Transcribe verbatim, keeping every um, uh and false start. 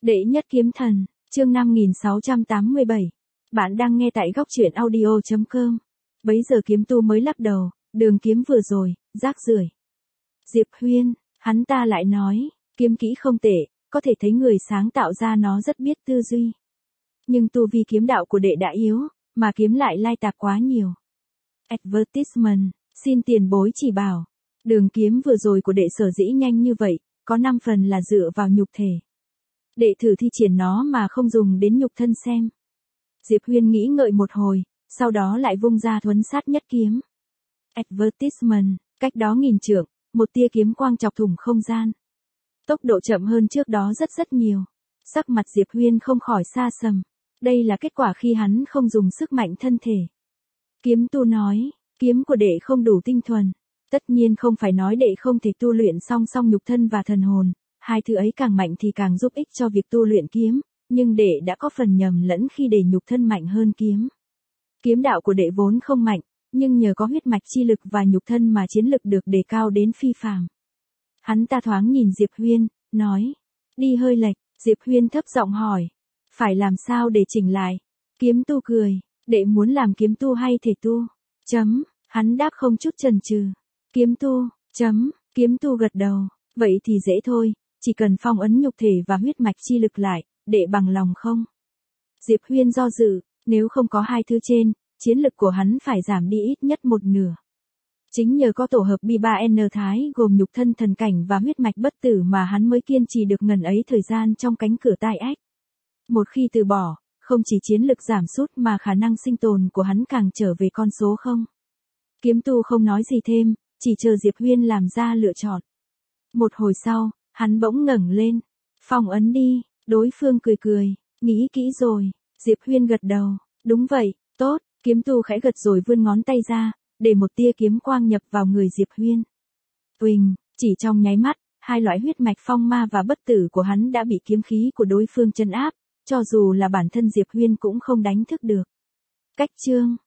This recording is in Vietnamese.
Đệ nhất kiếm thần, chương năm nghìn sáu trăm tám mươi bảy. Bạn đang nghe tại góc truyện audio chấm com. Bấy giờ kiếm tu mới lắc đầu, đường kiếm vừa rồi, rác rưởi. Diệp Huyên, hắn ta lại nói, kiếm kỹ không tệ, có thể thấy người sáng tạo ra nó rất biết tư duy. Nhưng tu vi kiếm đạo của đệ đã yếu, mà kiếm lại lai tạp quá nhiều. Advertisement, xin tiền bối chỉ bảo. Đường kiếm vừa rồi của đệ sở dĩ nhanh như vậy, có năm phần là dựa vào nhục thể. Đệ thử thi triển nó mà không dùng đến nhục thân xem. Diệp Huyên nghĩ ngợi một hồi, sau đó lại vung ra thuấn sát nhất kiếm. Advertisement, cách đó nghìn trượng, một tia kiếm quang chọc thủng không gian. Tốc độ chậm hơn trước đó rất rất nhiều. Sắc mặt Diệp Huyên không khỏi xa sầm. Đây là kết quả khi hắn không dùng sức mạnh thân thể. Kiếm tu nói, kiếm của đệ không đủ tinh thuần. Tất nhiên không phải nói đệ không thể tu luyện song song nhục thân và thần hồn. Hai thứ ấy càng mạnh thì càng giúp ích cho việc tu luyện kiếm, nhưng đệ đã có phần nhầm lẫn khi để nhục thân mạnh hơn kiếm. Kiếm đạo của đệ vốn không mạnh, nhưng nhờ có huyết mạch chi lực và nhục thân mà chiến lực được đề cao đến phi phàm. Hắn ta thoáng nhìn Diệp Huyên, nói, đi hơi lệch. Diệp Huyên thấp giọng hỏi, phải làm sao để chỉnh lại? Kiếm tu cười, đệ muốn làm kiếm tu hay thể tu? Chấm, hắn đáp không chút chần chừ. Kiếm tu, chấm, kiếm tu gật đầu, vậy thì dễ thôi. Chỉ cần phong ấn nhục thể và huyết mạch chi lực lại, đệ bằng lòng không? Diệp Huyên do dự, nếu không có hai thứ trên, chiến lực của hắn phải giảm đi ít nhất một nửa. Chính nhờ có tổ hợp B ba N Thái gồm nhục thân thần cảnh và huyết mạch bất tử mà hắn mới kiên trì được ngần ấy thời gian trong cánh cửa tai ách. Một khi từ bỏ, không chỉ chiến lực giảm sút mà khả năng sinh tồn của hắn càng trở về con số không. Kiếm tu không nói gì thêm, chỉ chờ Diệp Huyên làm ra lựa chọn. Một hồi sau, hắn bỗng ngẩng lên. Phong ấn đi, đối phương cười cười, nghĩ kỹ rồi. Diệp Huyên gật đầu, đúng vậy, tốt. Kiếm tu khẽ gật rồi vươn ngón tay ra, để một tia kiếm quang nhập vào người Diệp Huyên. Uỳnh, chỉ trong nháy mắt, hai loại huyết mạch phong ma và bất tử của hắn đã bị kiếm khí của đối phương trấn áp, cho dù là bản thân Diệp Huyên cũng không đánh thức được. Cách chương